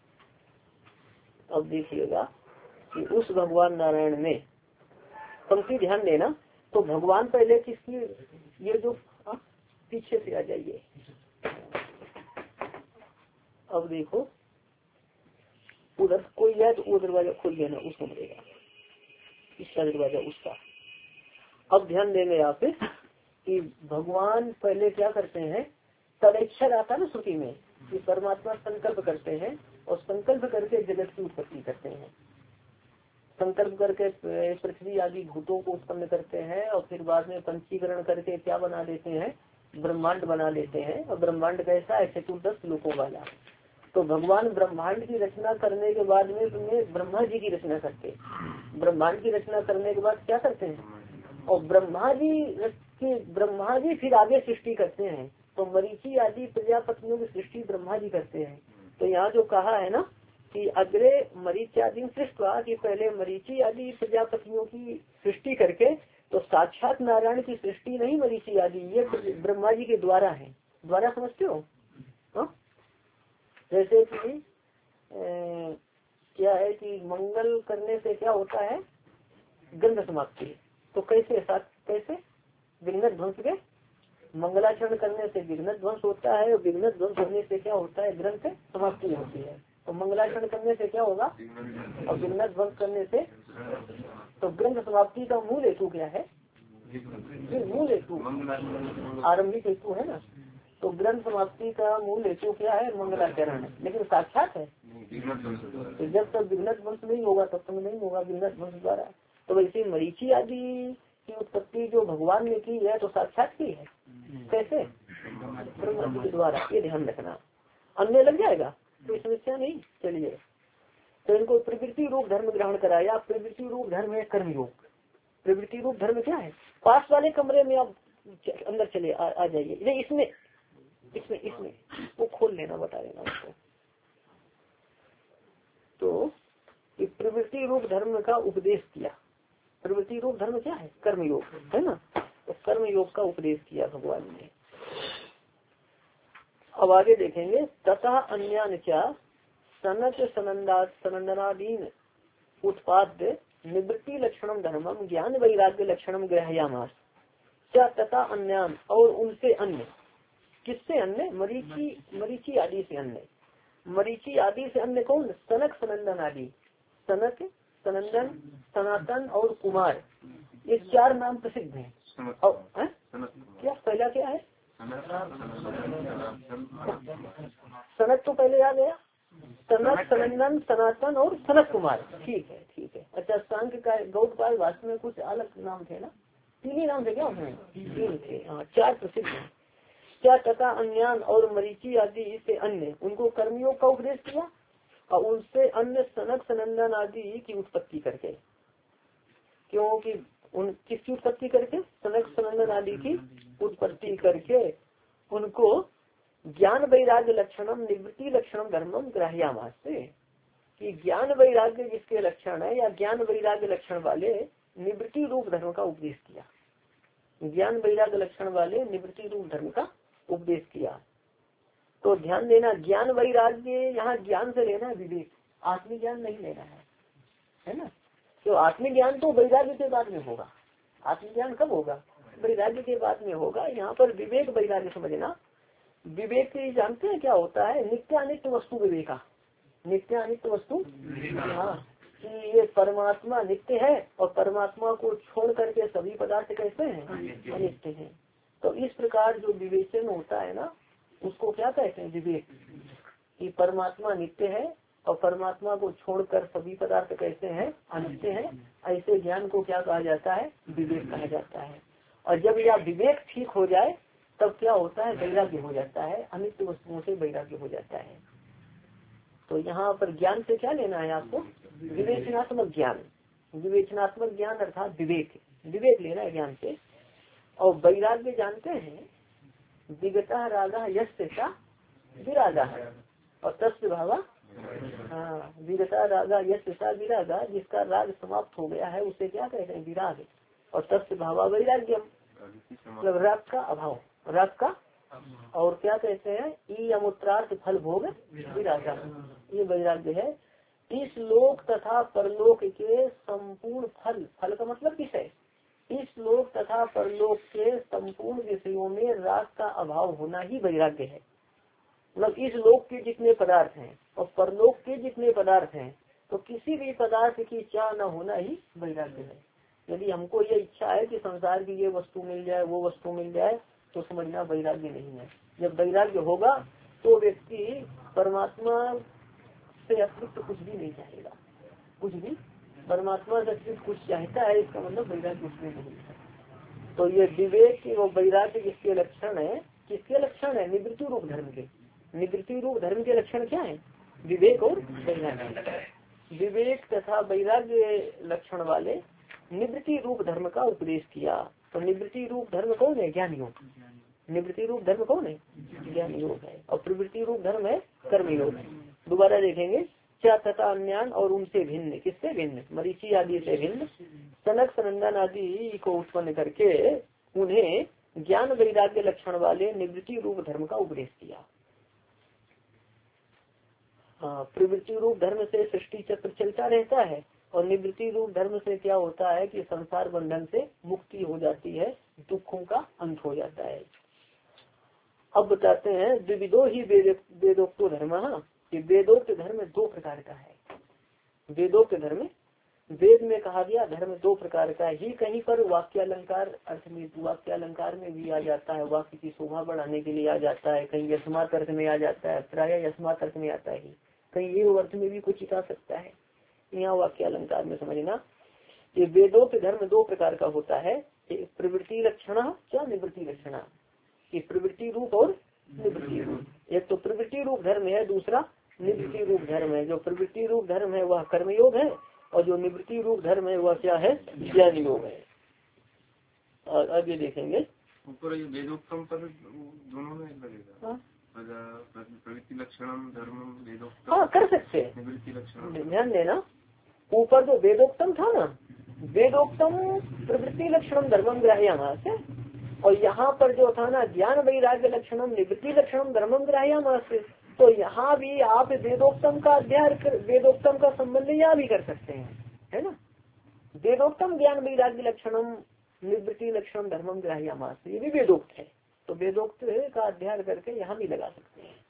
अब देखिएगा कि उस भगवान नारायण में पंक्ति ध्यान देना, तो भगवान पहले किसकी, ये जो आ, पीछे से आ जाइए। अब देखो उधर कोई है तो वो दरवाजा खोल देना, उसको मिलेगा, इसका दरवाजा उसका। अब ध्यान देंगे यहाँ पे कि भगवान पहले क्या करते हैं, तदैक्षर आता है ना श्रुति में, कि परमात्मा संकल्प करते हैं और संकल्प करके जगत की उत्पत्ति करते हैं। संकल्प करके पृथ्वी आदि भूतों को उत्पन्न करते हैं, और फिर बाद में पंचीकरण करके क्या बना देते हैं? ब्रह्मांड बना देते हैं। और ब्रह्मांड कैसा है? चतुर्दश लोकों वाला। तो भगवान ब्रह्मांड की रचना करने के बाद में तुम्हें ब्रह्मा जी की रचना करते, ब्रह्मांड की रचना करने के बाद क्या करते हैं? और ब्रह्मा जी की ब्रह्मा जी फिर आगे सृष्टि करते हैं। तो मरीचि आदि प्रजापतियों की सृष्टि ब्रह्मा जी करते हैं। तो यहाँ जो कहा है ना कि अग्रे मरीच्यादि सृष्टवा, कि पहले मरीचि आदि प्रजापतियों की सृष्टि करके, तो साक्षात नारायण की सृष्टि नहीं मरीचि आदि, ये ब्रह्मा जी के द्वारा है। द्वारा समझते हो? हा? जैसे कि ए, क्या है कि मंगल करने से क्या होता है? ग्रंथ समाप्ति। तो कैसे साथ कैसे विघ्न ध्वंस के, मंगलाचरण करने से विघ्न ध्वंस होता है, और विघ्न ध्वंस होने से क्या होता है? ग्रंथ समाप्ति होती है। तो मंगलाचरण करने से क्या होगा? और विघ्न ध्वंस करने से, तो ग्रंथ समाप्ति का मूल हेतु क्या है? मूल हेतु आरंभिक हेतु है ना। तो ग्रंथ समाप्ति का मूल हेतु क्या है? मंगलाचरण। लेकिन साक्षात है, तो जब तक विघ्न ध्वंस नहीं होगा तब तक नहीं होगा विघ्न ध्वंस द्वारा। तो वैसे मरीचि आदि की उत्पत्ति जो भगवान ने की है तो साक्षात की है। कैसे? ब्रह्मा जी के द्वारा। ये ध्यान रखना, अन्य लग जाएगा कोई समस्या नहीं। चलिए, तो इनको प्रवृत्ति रूप धर्म ग्रहण कराया। प्रवृत्ति रूप धर्म है कर्मयोग। प्रवृत्ति रूप धर्म क्या है? पास वाले कमरे में आप अंदर चले आ, आ जाइए, इसमें इसमें इसमें वो खोल लेना, बता देना उसको। तो प्रवृत्ति रूप धर्म का उपदेश किया। प्रवृत्ति रूप धर्म क्या है? कर्मयोग है ना। तो कर्मयोग का उपदेश किया भगवान ने। अब आगे देखेंगे, तथा अन्यान क्या सनक सनंदा सनंदनादीन उत्पाद निवृत्ति लक्षणम धर्मम ज्ञान वैराग्य लक्षणम ग्रहयामास क्या तथा अन्यान और उनसे अन्य। किससे अन्य? मरीचि मरीचि आदि से अन्य। मरीचि आदि से अन्य कौन? सनक सनंदन आदि। सनक सनंदन सनातन और कुमार ये चार नाम प्रसिद्ध हैं। और है? क्या पहला क्या है? सनक तो पहले आ गया। सनक सनंदन सनातन और सनत कुमार। ठीक है ठीक है। अच्छा सांख्य का गौड़पाल वास्तव में कुछ अलग नाम थे ना? तीन ही नाम थे क्या उसमें? तीन थे। हाँ चार प्रसिद्ध हैं। क्या तथा अन्यान और मरीचि आदि से अन्य उनको कर्मियों का उपदेश किया और उनसे अन्य सनक सनंदन आदि की उत्पत्ति करके। क्योंकि उन किसकी उत्पत्ति करके? सनक सनंदन आदि की उत्पत्ति करके उनको ज्ञान वैराग्य लक्षणम निवृत्ति लक्षणम धर्मम ग्राह्यामास से कि ज्ञान वैराग्य जिसके लक्षण है या ज्ञान वैराग्य लक्षण वाले निवृत्ति रूप धर्म का उपदेश किया। ज्ञान वैराग्य लक्षण वाले निवृत्ति रूप धर्म का उपदेश किया। तो ध्यान देना ज्ञान वैराग्य यहाँ ज्ञान से लेना विवेक, आत्मज्ञान नहीं लेना है, है ना? तो आत्मज्ञान तो वैराग्य के बाद में होगा। आत्मज्ञान कब होगा? वैराग्य के बाद में होगा। यहाँ पर विवेक वैराग्य समझना। विवेक जानते हैं क्या होता है? नित्य अनित्य वस्तु विवेका। नित्य अनित्य वस्तु, हाँ कि ये परमात्मा नित्य है और परमात्मा को छोड़ करके सभी पदार्थ कैसे हैं? अनित्य हैं। तो इस प्रकार जो विवेचन होता है ना उसको क्या कहते हैं? विवेक। कि परमात्मा नित्य है और परमात्मा को छोड़कर सभी पदार्थ कैसे हैं? अनित्य हैं। ऐसे ज्ञान को क्या कहा जाता है? विवेक कहा जाता है। और जब यह विवेक ठीक हो जाए तब क्या होता है? वैराग्य हो जाता है। अनित्य वस्तुओं से वैराग्य हो जाता है। तो यहाँ पर ज्ञान से क्या लेना है आपको? विवेचनात्मक ज्ञान। विवेचनात्मक ज्ञान अर्थात विवेक, विवेक लेना है ज्ञान से। और वैराग्य जानते हैं विगता रागा यस्या विरागा और तस्य भावा। हाँ विगता रागा यस्या विरागा, जिसका राग समाप्त हो गया है उसे क्या कहते हैं? विराग। और तस्य भावा वैराग्यम, मतलब राग का अभाव, राग का। और क्या कहते हैं? ई अमूत्रार्थ फल भोग विरागा, ये वैराग्य है। इस लोक तथा परलोक के संपूर्ण फल, फल का मतलब विषय, इस लोक तथा परलोक के संपूर्ण विषयों में राग का अभाव होना ही वैराग्य है। मतलब इस लोक के जितने पदार्थ हैं और परलोक के जितने पदार्थ हैं तो किसी भी पदार्थ की इच्छा न होना ही वैराग्य है। यदि हमको ये इच्छा है कि संसार की ये वस्तु मिल जाए वो वस्तु मिल जाए तो समझना वैराग्य नहीं है। जब वैराग्य होगा तो व्यक्ति परमात्मा से अतिरिक्त कुछ भी नहीं चाहेगा। कुछ भी परमात्मा से अतिरिक्त कुछ चाहता है इसका मतलब वैराग्य उसमें नहीं है। तो ये विवेक वो वैराग्य जिसके लक्षण है, किसके लक्षण है? निवृत्ति रूप धर्म के। निवृत्ति रूप धर्म के लक्षण क्या है? विवेक और वैराग्य। विवेक तथा वैराग्य लक्षण वाले निवृत्ति रूप धर्म का उपदेश किया। तो निवृत्ति रूप धर्म कौन है? ज्ञान योग। निवृत्ति रूप धर्म कौन है? ज्ञान योग है। और प्रवृत्ति रूप धर्म है कर्म योग। दोबारा देखेंगे। क्या तथा अन्यान और उनसे भिन्न, किससे भिन्न? मरीचि आदि से भिन्न सनक सनंदन आदि को उत्पन्न करके उन्हें ज्ञान वैराग्य लक्षण वाले निवृत्ति रूप धर्म का उपदेश किया। हाँ प्रवृत्ति रूप धर्म से सृष्टि चक्र चलता रहता है और निवृत्ति रूप धर्म से क्या होता है कि संसार बंधन से मुक्ति हो जाती है, दुखों का अंत हो जाता है। अब बताते हैं द्विविधो ही वेदोक्तो धर्म, कि वेदोक्त धर्म दो प्रकार का है। वेदोक्त धर्म, वेद में कहा गया धर्म दो प्रकार का ही। कहीं पर वाक्यालंकार अर्थ में, वाक्यालंकार में भी आ जाता है, वाक्य की शोभा बढ़ाने के लिए आ जाता है। कहीं यस्मात् अर्थ में आ जाता है, प्राय यस्मात् अर्थ में आता है। कहीं ये अर्थ में भी कुछ आ सकता है। यहाँ वाक्यालंकार में समझना ये वेदोक्त धर्म दो प्रकार का होता है। प्रवृत्ति लक्षण क्या निवृत्ति लक्षण, कि प्रवृत्ति रूप और निवृत्ति रूप। एक तो प्रवृत्ति रूप धर्म है, दूसरा निवृत्ति रूप धर्म है। जो प्रवृत्ति रूप धर्म है वह कर्मयोग है और जो निवृत्ति रूप धर्म है वह क्या है? ज्ञान योग है। और अब ये देखेंगे ऊपर ये वेदोक्तम पर दोनों में लगेगा। प्रवृत्ति लक्षणम धर्म वेदोक्तम, हाँ कर सकते हैं। निवृत्ति लक्षण ध्यान देना, ऊपर जो वेदोक्तम था ना, वेदोक्तम प्रवृत्ति लक्षणम धर्मम ग्राह्यामास, और यहाँ पर जो था ना ज्ञान वैराग्य लक्षणम निवृत्ति लक्षणम धर्मम ग्राह्यामास, तो यहाँ भी आप वेदोक्तम का अध्ययन कर, वेदोक्तम का संबंध यहाँ भी कर सकते हैं, है ना। वेदोक्तम ज्ञान वैराग्य लक्षणम निवृत्ति लक्षण धर्मम ग्राह्यमास, ये भी वेदोक्त है। तो वेदोक्त का अध्ययन करके यहाँ भी लगा सकते हैं।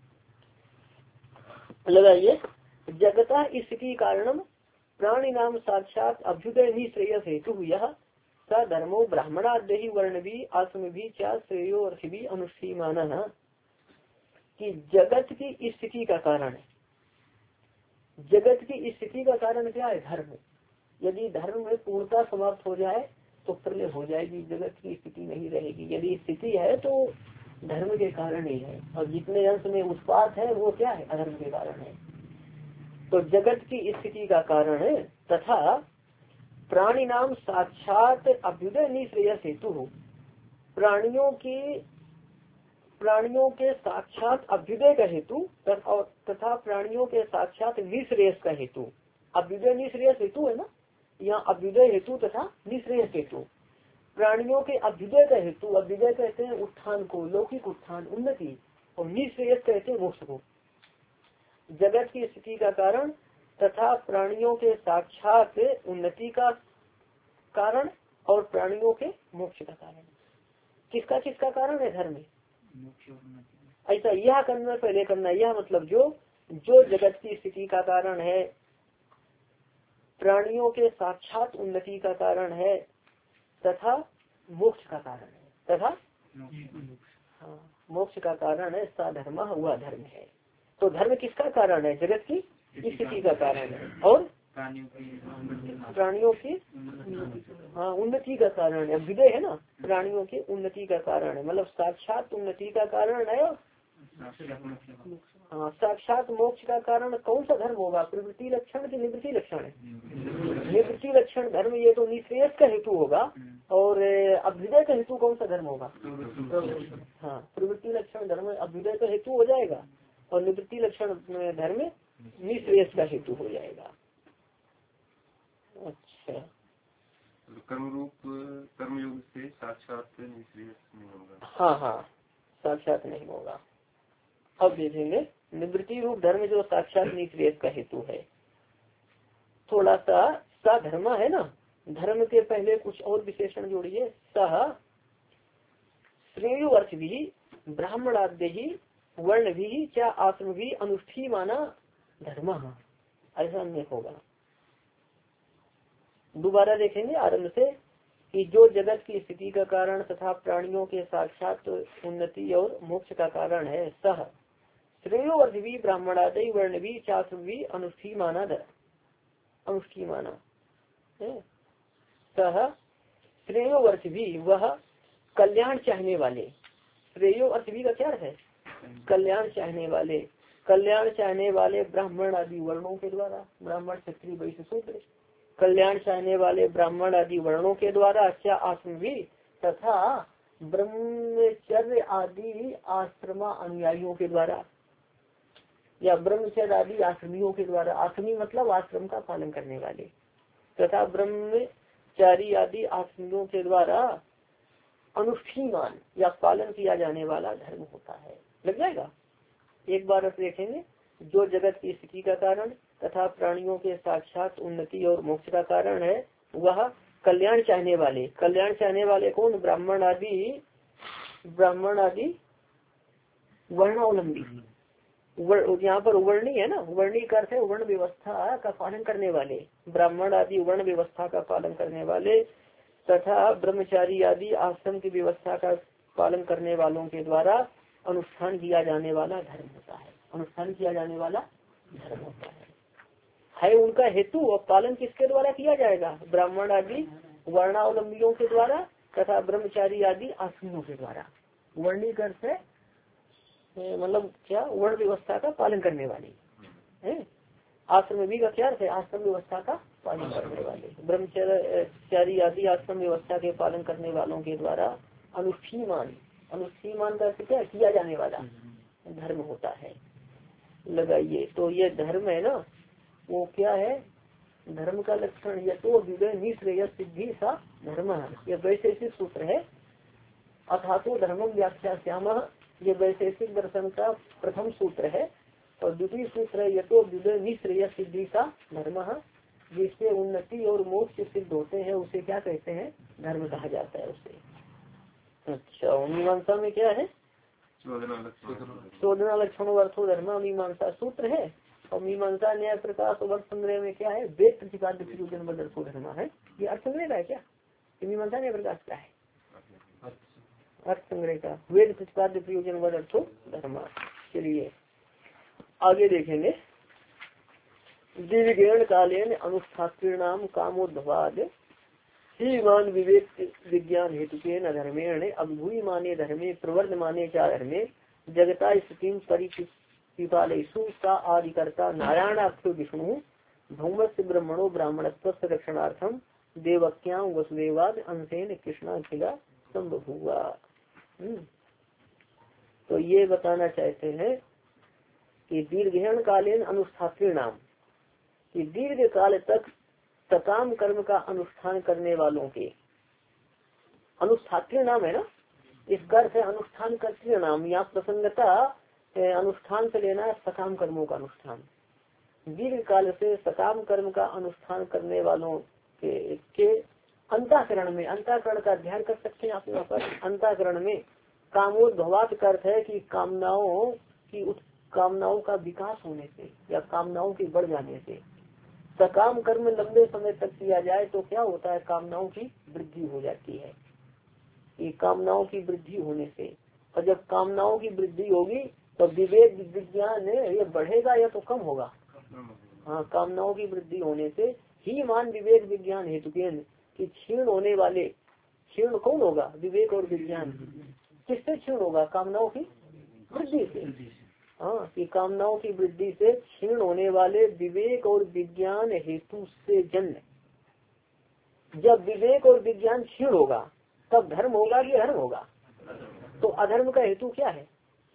लगाइए, जगता स्थिति कारणम प्राणी नाम साक्षात अभ्युदय निश्रेयस हेतु यह स धर्मो ब्राह्मणाद्यहि वर्ण भी आत्म भी चा श्रेयो अर्थ भी अनुष्ठीमान, कि जगत की स्थिति का कारण है। जगत की स्थिति का कारण क्या है? धर्म। यदि धर्म में पूर्णता समाप्त हो जाए तो प्रलय हो जाएगी, जगत की स्थिति नहीं रहेगी। यदि स्थिति है तो धर्म के कारण ही है, और जितने अंश में उत्पात है वो क्या है? अधर्म के कारण है। तो जगत की स्थिति का कारण है तथा प्राणी नाम साक्षात अभ्युदय निश्रेयस हेतु, प्राणियों की प्राणियों के साक्षात अभ्युदय का हेतु तथा प्राणियों के साक्षात निश्रेयस का हेतु। अभ्युदय निश्रेयस हेतु है ना, यहाँ अभ्युदय हेतु तथा निश्रेयस हेतु। प्राणियों के अभ्युदय का हेतु, अभ्युदय कहते हैं उत्थान को, लौकिक उत्थान उन्नति, और निश्रेयस कहते हैं मोक्ष को। जगत की स्थिति का कारण तथा प्राणियों के साक्षात उन्नति का कारण और प्राणियों के मोक्ष का कारण। किसका किसका कारण है? धर्म। ऐसा यह करना पहले करना, यह मतलब जो जो जगत की स्थिति का कारण है, प्राणियों के साक्षात उन्नति का कारण है तथा मोक्ष का कारण है, तथा हाँ मोक्ष का कारण है, सा धर्म हुआ धर्म है। तो धर्म किसका कारण है? जगत की स्थिति का कारण है, और प्राणियों की हाँ उन्नति का कारण है। अभ्युदय है ना, प्राणियों की उन्नति का कारण है, मतलब साक्षात उन्नति का कारण है। हाँ साक्षात मोक्ष का कारण कौन सा धर्म होगा? प्रवृत्ति लक्षण की निवृत्ति लक्षण है? निवृत्ति लक्षण धर्म, ये तो निश्रेयस का हेतु होगा। और अभ्युदय का हेतु कौन सा धर्म होगा? हाँ प्रवृत्ति लक्षण धर्म अभ्युदय का हेतु हो जाएगा, और निवृत्ति लक्षण धर्म निश्रेयस का हेतु हो जाएगा। अच्छा, कर्म रूप कर्मयोग से साक्षात निश्रेयस नहीं होगा। हाँ हाँ साक्षात नहीं होगा। अब देखेंगे निवृत्ति रूप धर्म जो साक्षात निश्रेयस का हेतु है। थोड़ा सा सा धर्म है ना, धर्म के पहले कुछ और विशेषण जोड़िए। सह श्रेयो अर्थ भी ब्राह्मणाद्य ही वर्ण भी क्या आश्रम भी अनुष्ठी माना धर्म, ऐसा नहीं होगा। दोबारा देखेंगे आरंभ से, कि जो जगत की स्थिति का कारण तथा प्राणियों के साक्षात उन्नति और मोक्ष का कारण है, सह श्रेयो अर्थ भी ब्राह्मणादि वर्ण भी चाश्रम भी अनुष्ठी माना अनुष्ठी माना सह श्रेयो अर्थ भी, वह कल्याण चाहने वाले। श्रेयो अर्थ भी का क्या है? कल्याण चाहने वाले। कल्याण चाहने वाले ब्राह्मण आदि वर्णों के द्वारा, ब्राह्मण क्षत्रिय वैश्य शूद्र, कल्याण चाहने वाले ब्राह्मण आदि वर्णों के द्वारा, क्या आश्रम भी तथा ब्रह्मचर्य आदि आश्रमा अनुयायियों के द्वारा, या ब्रह्मचर्य आदि आश्रमियों के द्वारा। आश्रमी मतलब आश्रम का पालन करने वाले, तथा ब्रह्मचारी आदि आश्रमियों के द्वारा अनुष्ठीमान या पालन किया जाने वाला धर्म होता है। लग जाएगा। एक बार देखेंगे, जो जगत की स्थिति का कारण तथा प्राणियों के साक्षात उन्नति और मोक्ष का कारण है, वह कल्याण चाहने वाले। कल्याण चाहने वाले कौन? ब्राह्मण आदि ब्राह्मण आदि वर्णावलंबी। यहाँ पर वर्णी है ना, वर्णी का अर्थ है वर्ण व्यवस्था का पालन करने वाले। ब्राह्मण आदि वर्ण व्यवस्था का पालन करने वाले तथा ब्रह्मचारी आदि आश्रम की व्यवस्था का पालन करने वालों के द्वारा अनुष्ठान किया जाने वाला धर्म होता है। अनुष्ठान किया जाने वाला धर्म होता है है उनका हेतु, और पालन किसके द्वारा किया जाएगा? ब्राह्मण आदि वर्णावलंबियों के द्वारा तथा ब्रह्मचारी आदि आश्रमियों के द्वारा। वर्णी कर से मतलब क्या? वर्ण व्यवस्था का पालन करने वाली है। आश्रम भी का क्या है? आश्रम व्यवस्था का पालन करने वाले। ब्रह्मचारी आदि आश्रम व्यवस्था के पालन करने वालों के द्वारा अनुष्ठीमान, अनुष्ठीमान का क्या? किया जाने वाला धर्म होता है। लगाइए, तो ये धर्म है ना, वो क्या है? धर्म का लक्षण ये तो विजय निश्रेय सिद्धि सा धर्म है। यह वैसे सूत्र है। अथा तो धर्मम व्याख्या श्याम ये वैशेषिक दर्शन का प्रथम सूत्र है। और द्वितीय सूत्र है यतो विदय निश्रेय सिद्धि का धर्म, जिससे उन्नति और मोक्ष सिद्ध होते हैं उसे क्या कहते हैं, धर्म कहा जाता है उसे। अच्छा, मीमांसा में क्या है, शोधना लक्षण अर्थो धर्म मीमांसा सूत्र है। और मीमांसा न्याय प्रकाश वर्ग संग्रह में क्या है, वेद प्रतिपाद्य प्रयोजन बदर्थो धर्म है। ये अर्थ संग्रह का है क्या, ये मीमांसा न्याय प्रकाश का है, अर्थ संग्रह का वेद प्रतिपाद्य प्रयोजन बदर्थो धर्म। चलिए आगे देखेंगे। दीर्घेण कालेन अनुष्ठात्रीणाम कामोद्भवाद ही मान विवेक विज्ञान हेतु के न धर्मेण अभिभूय माने धर्मे प्रवर्ध माने चा धर्मे जगता स्थिति परिपालयसु का आदिकर्ता नारायणाख्यो विष्णु भौमस्य ब्रह्मणो ब्राह्मणत्व रक्षणार्थम देवक्यां वसुदेवाद अंशेन कृष्णाखिला संबभूवा। तो ये बताना चाहते हैं कि दीर्घेण कालीन अनुष्ठात्री नाम, कि दीर्घ काल तक सकाम कर्म का अनुष्ठान करने वालों के, अनुष्ठात्री नाम है ना, इसका अर्थ है अनुष्ठान कर्त्री नाम। यहाँ प्रसंगता अनुष्ठान से लेना सकाम कर्मों का अनुष्ठान। दीर्घ काल से सकाम कर्म का अनुष्ठान करने वालों के, के अंतःकरण में, अंतःकरण का अध्ययन कर सकते हैं आप यहाँ पर। अंतःकरण में कामोद्भवात का अर्थ है कि कामनाओं की कामनाओं का विकास होने से या कामनाओं के बढ़ जाने से। सकाम कर्म लंबे समय तक किया जाए तो क्या होता है, कामनाओं की वृद्धि हो जाती है। ये कामनाओं की वृद्धि होने से, और जब कामनाओं की वृद्धि होगी तो विवेक विज्ञान ये बढ़ेगा या तो कम होगा। हाँ, कामनाओं की वृद्धि होने से ही मान विवेक विज्ञान हेतु कि क्षीण होने वाले, क्षीण कौन होगा, विवेक और विज्ञान। किससे क्षीण होगा, कामनाओं की वृद्धि से। हाँ, कि कामनाओं की वृद्धि से क्षीण होने वाले विवेक और विज्ञान हेतु से जन्म। जब विवेक और विज्ञान क्षीण होगा तब धर्म होगा कि अधर्म होगा। तो अधर्म का हेतु क्या है,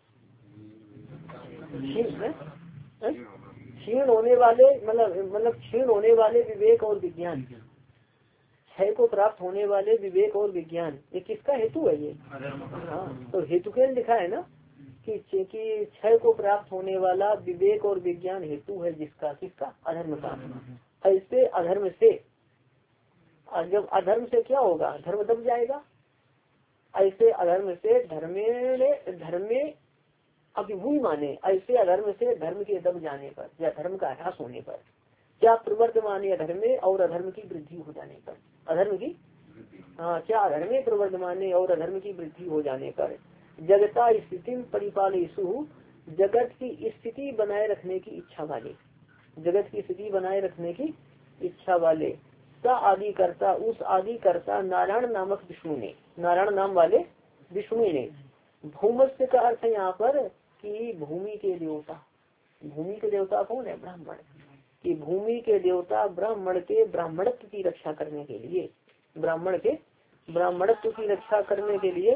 क्षीण होने वाले, मतलब मतलब क्षीण होने वाले विवेक और विज्ञान, क्षय को प्राप्त होने वाले विवेक और विज्ञान, ये किसका हेतु है ये। हाँ, तो हेतु के लिखा है ना कि क्षय को प्राप्त होने वाला विवेक और विज्ञान हेतु है जिसका, किसका, अधर्म का। ऐसे अधर्म से, जब अधर्म से क्या होगा, धर्म दब जाएगा। ऐसे अधर्म से धर्मे धर्मे अभिभूय माने, ऐसे अधर्म से धर्म के दब जाने पर या धर्म का ह्रास होने पर, क्या प्रवर्तमाने अधर्मे और अधर्म की वृद्धि हो जाने पर, अधर्म की, हाँ, क्या अधर्मे प्रवर्तमाने और अधर्म की वृद्धि हो जाने पर जगता स्थिति परिपालयसु, जगत की स्थिति बनाए रखने की इच्छा वाले, जगत की स्थिति बनाए रखने की इच्छा वाले सा आदि करता, उस आदि करता नारायण नामक विष्णु ने, नारायण नाम वाले विष्णु ने। भूमस्य का अर्थ है यहाँ पर कि भूमि के देवता, भूमि के देवता कौन है, ब्राह्मण। कि भूमि के देवता ब्राह्मण के ब्राह्मणत्व की रक्षा करने के लिए, ब्राह्मण के ब्राह्मणत्व की रक्षा करने के लिए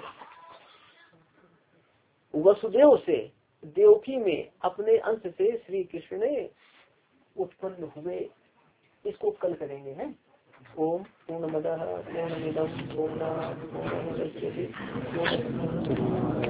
वसुदेव से देवकी में अपने अंश से श्री कृष्ण ने उत्पन्न हुए। इसको कल करेंगे हैं। ओम पूर्णमदः पूर्णमिदं पूर्णात् पूर्णमुदच्यते